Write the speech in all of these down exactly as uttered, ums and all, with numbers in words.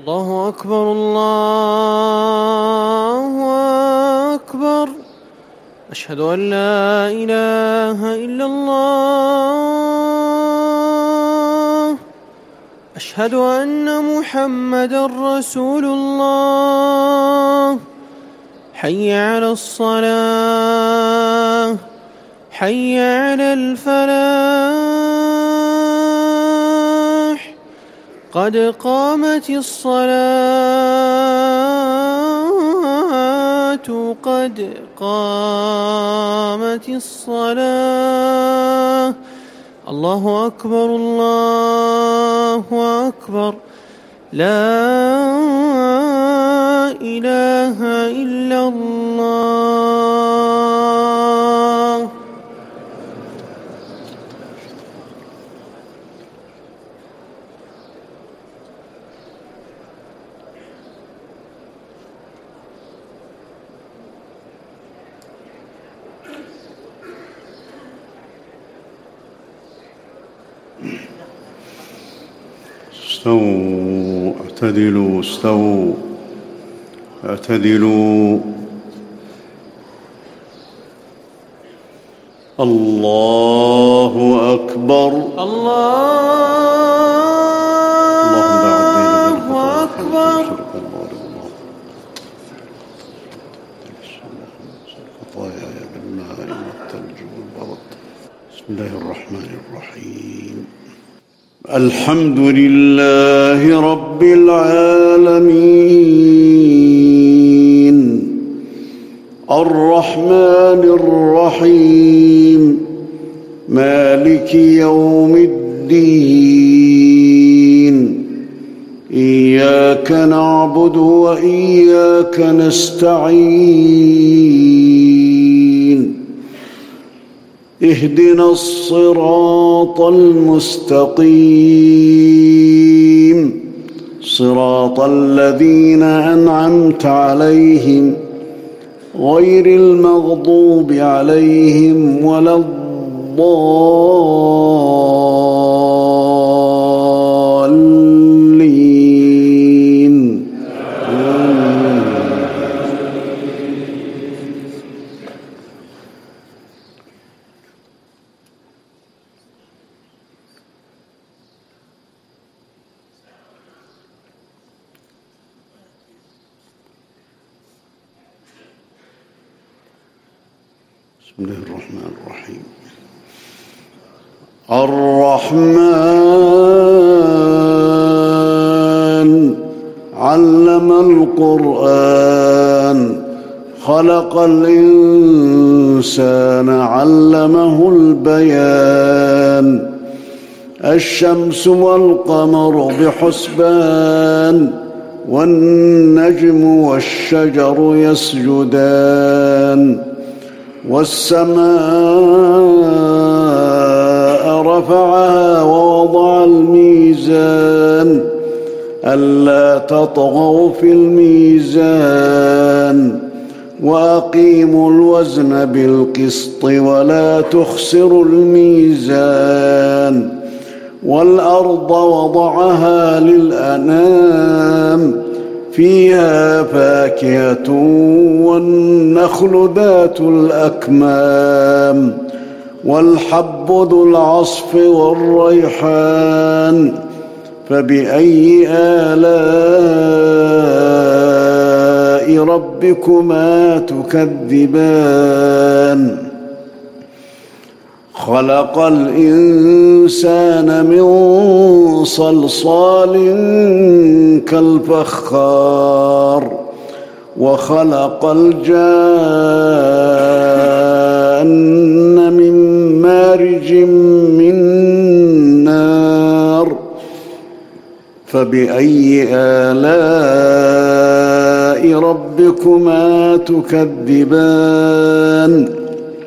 الله أكبر الله أكبر. أشهد أن لا إله إلا الله. أشهد أن محمدًا رسول الله. حي على الصلاة، حي على الفلاح، قد قامت الصلاة، قد قامت الصلاة. الله أكبر الله أكبر. لا إله إلا الله. استووا اعتدلوا استووا اعتدلوا. الله أكبر الله أكبر. بسم الله الرحمن الرحيم. الحمد لله رب العالمين، الرحمن الرحيم، مالك يوم الدين. إياك نعبد وإياك نستعين. اهدنا الصراط المستقيم، صراط الذين أنعمت عليهم غير المغضوب عليهم ولا الضالين. بسم الله الرحمن الرحيم. الرحمن علم القرآن، خلق الإنسان علمه البيان. الشمس والقمر بحسبان، والنجم والشجر يسجدان. والسماء رفعها ووضع الميزان، ألا تطغوا في الميزان، وأقيموا الوزن بالقسط ولا تخسروا الميزان. والأرض وضعها للأنام، فيها فاكهة والنخل ذات الأكمام، والحب ذو العصف والريحان. فبأي آلاء ربكما تكذبان؟ خلق الإنسان من صلصال كالفخار، وخلق الجان من مارج من نار. فبأي آلاء ربكما تكذبان؟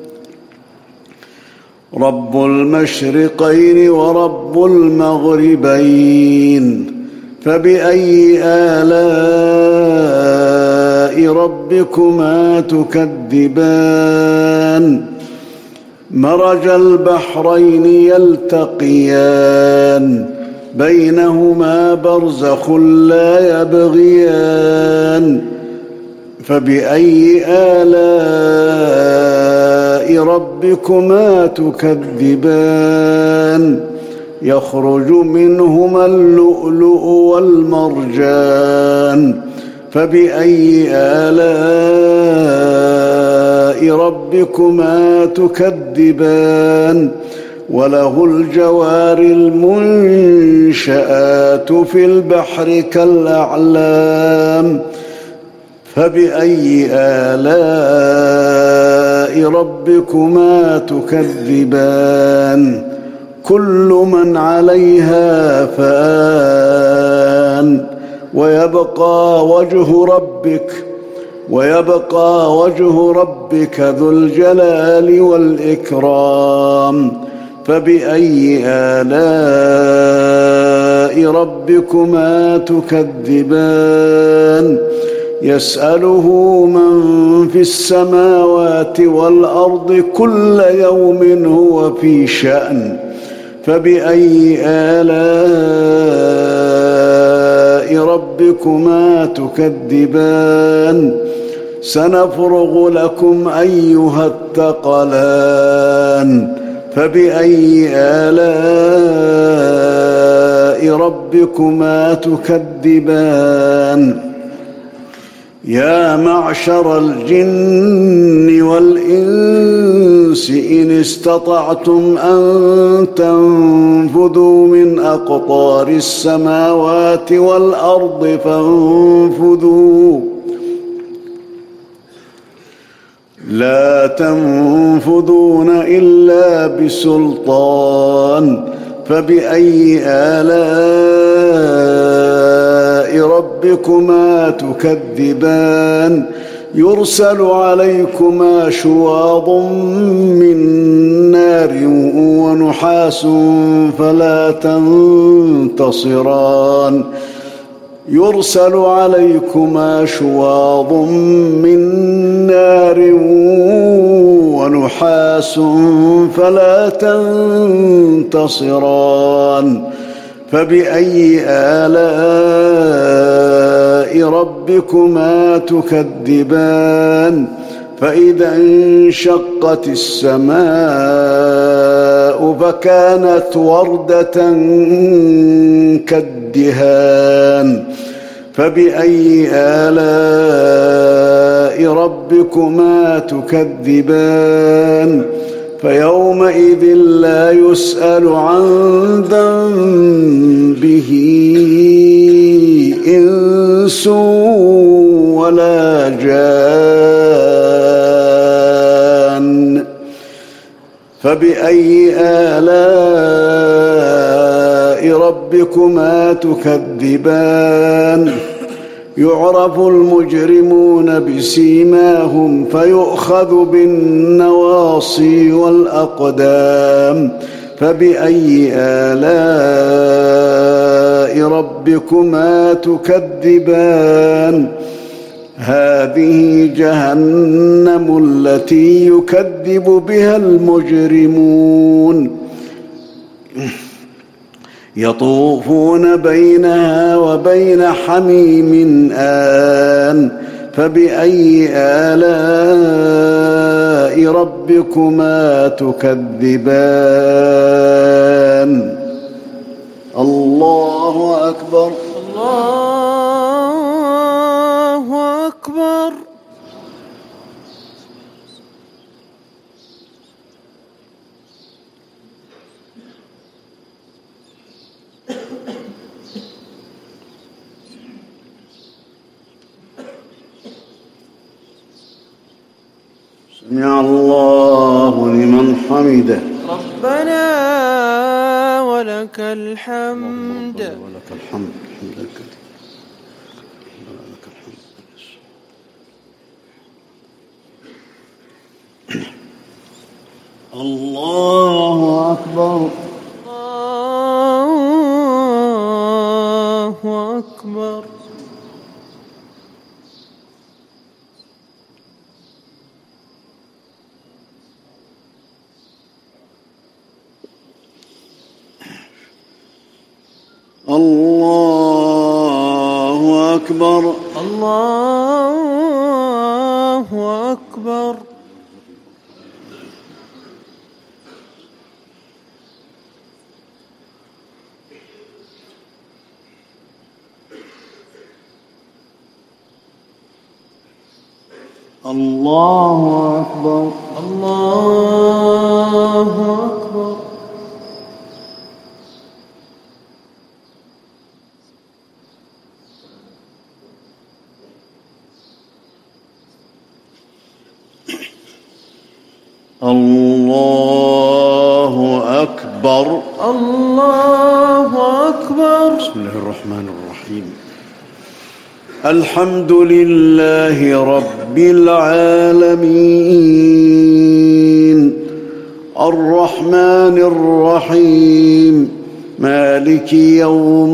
رب المشرقين ورب المغربين، فبأي آلاء ربكما تكذبان؟ مرج البحرين يلتقيان، بينهما برزخ لا يبغيان فبأي آلاء ربكما تكذبان يخرج منهما اللؤلؤ والمرجان فبأي آلاء ربكما تكذبان وله الجوار المنشآت في البحر كالأعلام فبأي آلاء ربكما تكذبان كل من عليها فان ويبقى وجه ربك ويبقى وجه ربك ذو الجلال والإكرام فبأي آلاء ربكما تكذبان يسأله من في السماوات والأرض كل يوم هو في شأن فبأي آلاء ربكما تكذبان سنفرغ لكم أيها الثقلان فبأي آلاء ربكما تكذبان يا معشر الجن والإنس إن استطعتم أن تنفذوا من أقطار السماوات والأرض فانفذوا لا تنفذون إلا بسلطان فبأي آلاء ربكما تكذبان يرسل عليكما شواظ من نار ونحاس فلا تنتصران يرسل عليكما شواظ من نار ونحاس فلا تنتصران فبأي آلاء ربكما تكذبان فإذا انشقت السماء فكانت وردة كالدهان فبأي آلاء ربكما تكذبان فيومئذ لا يسأل عن ذنبه إنس ولا جان فبأي آلاء ربكما تكذبان يعرف المجرمون بسيماهم فيؤخذ بالنواصي والأقدام فبأي آلاء ربكما تكذبان هذه جهنم التي يكذب بها المجرمون يطوفون بينها وبين حميم آن فبأي آلاء ربكما تكذبان الله أكبر الله أكبر سمع الله لمن حمده ربنا ولك الحمد ولك الحمد الحمد لك الله أكبر الله أكبر الله أكبر. الله أكبر. الله أكبر. الله أكبر. الله أكبر. الله أكبر. بسم الله الرحمن الرحيم. الحمد لله رب العالمين الرحمن الرحيم مالك يوم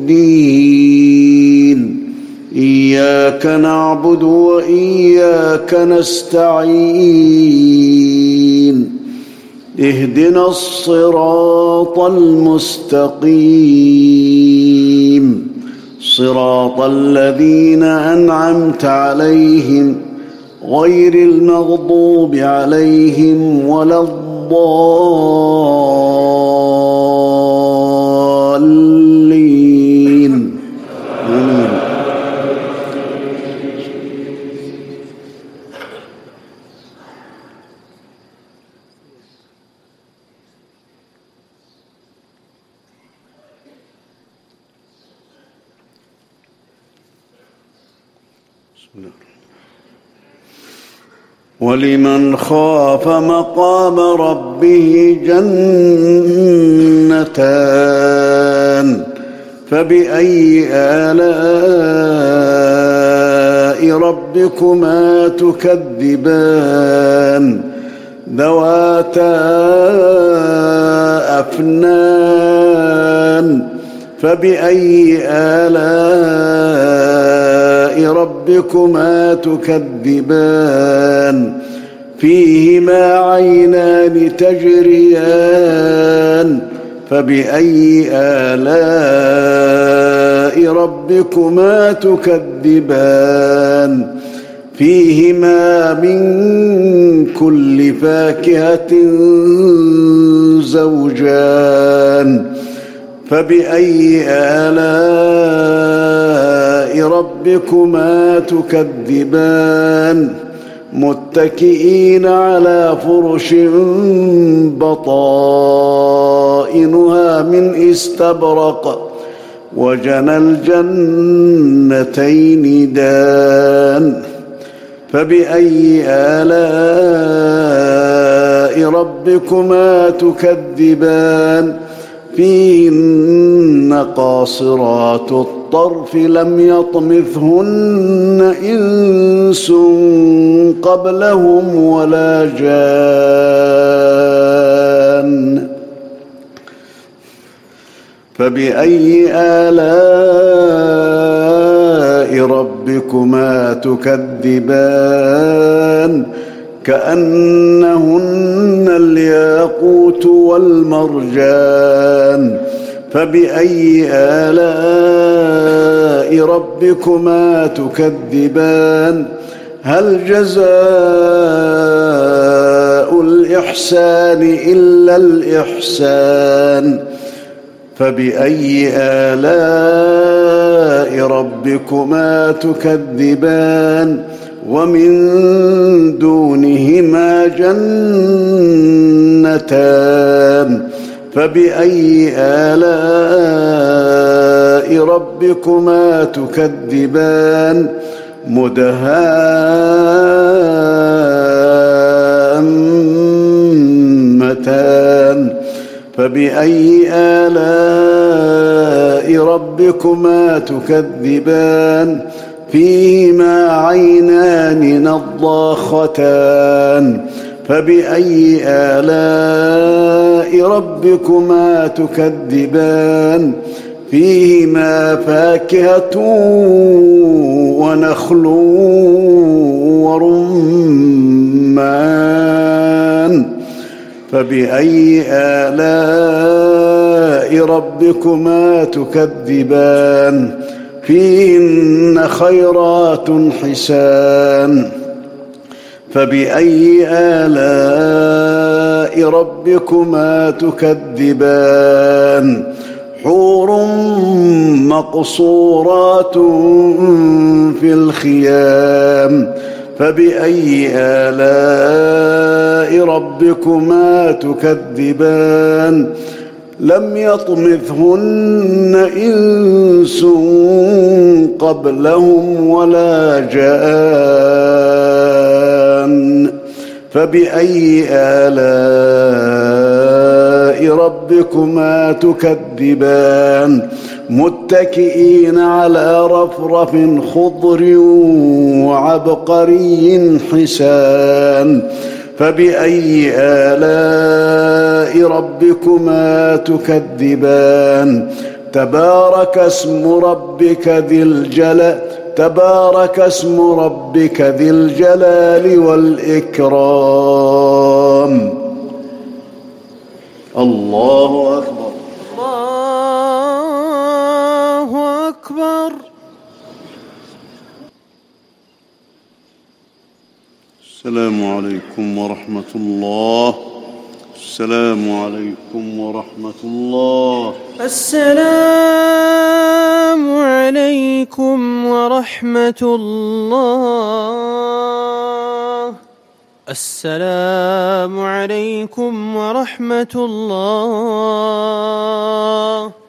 الدين إياك نعبد وإياك نستعين اهدنا الصراط المستقيم صراط الذين أنعمت عليهم غير المغضوب عليهم ولا الضالين آمين. ولمن خاف مقام ربه جنتان فبأي آلاء ربكما تكذبان ذواتا أفنان فبأي آلاء ربكما تكذبان فيهما عينان تجريان فبأي آلاء ربكما تكذبان فيهما من كل فاكهة زوجان فبأي آلاء ربكما تكذبان متكئين على فرش بطائنها من استبرق وجنى الجنتين دان فبأي آلاء ربكما تكذبان فيهن قاصرات الطرف لم يطمثهن إنس قبلهم ولا جان فبأي آلاء ربكما تكذبان كأنهن الياقوت والمرجان فبأي آلاء ربكما تكذبان هل جزاء الإحسان إلا الإحسان فبأي آلاء ربكما تكذبان ومن دونهما جنتان فبأي آلاء ربكما تكذبان مدهامتان فبأي آلاء ربكما تكذبان فيهما عينان نضاختان فبأي آلاء ربكما تكذبان فيهما فاكهة ونخل ورمان فبأي آلاء ربكما تكذبان فيهن خيرات حسان فبأي آلاء ربكما تكذبان حور مقصورات في الخيام فبأي آلاء ربكما تكذبان لم يطمثهن إنس قبلهم ولا جان فبأي آلاء ربكما تكذبان متكئين على رفرف خضر وعبقري حسان فبأي آلاء ربكما تكذبان تبارك اسم ربك ذي الجلال تبارك اسم ربك ذي الجلال والإكرام الله أكبر الله أكبر. السلام عليكم ورحمة الله. السلام عليكم ورحمة الله. السلام عليكم ورحمة الله. السلام عليكم ورحمة الله.